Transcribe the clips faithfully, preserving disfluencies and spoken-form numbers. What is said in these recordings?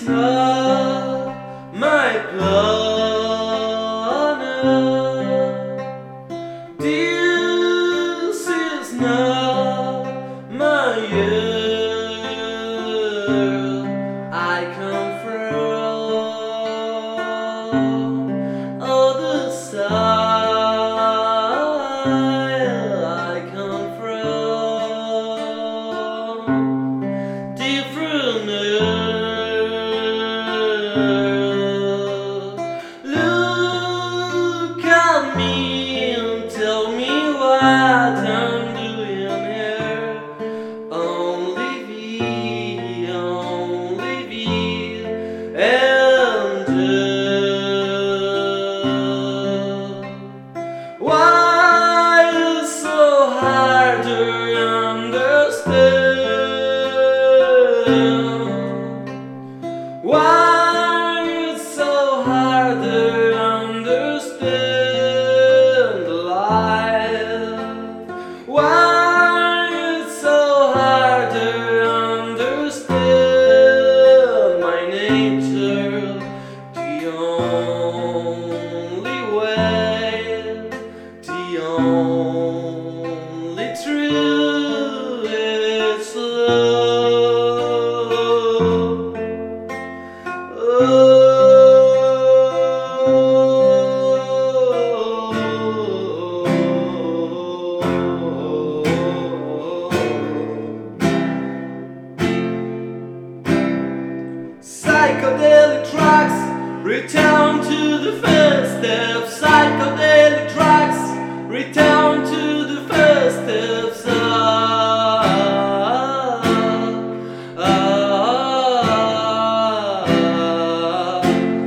not my planet. This is not my world. I come from other side. I come from different earth. Look at me and tell me what I'm doing here. Only we, only we, and you. Why is so hard to understand? Why it's so hard to understand life? Why it's so hard to understand my nature? The only way, the only truth is love. Psychedelic drugs, return to the first step. Psychedelic drugs, return to the first steps. Ah, ah, ah.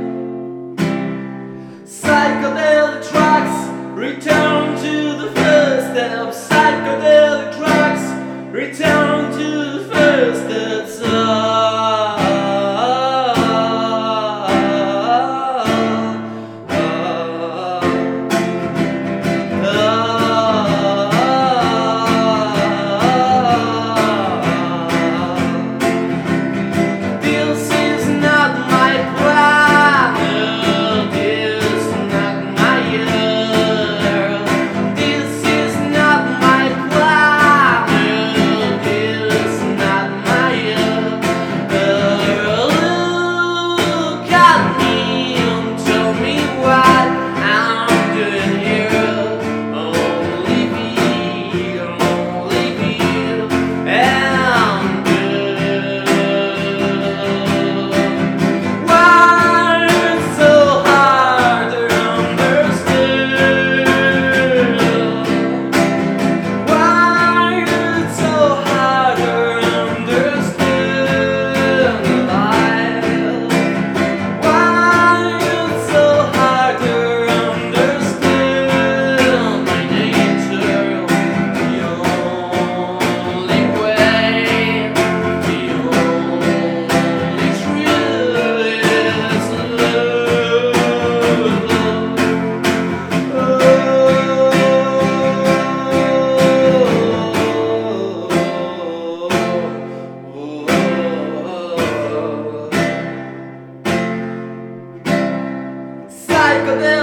Psychedelic drugs, return to the first steps. Psychedelic drugs, return to the first steps. Ah, psychedelic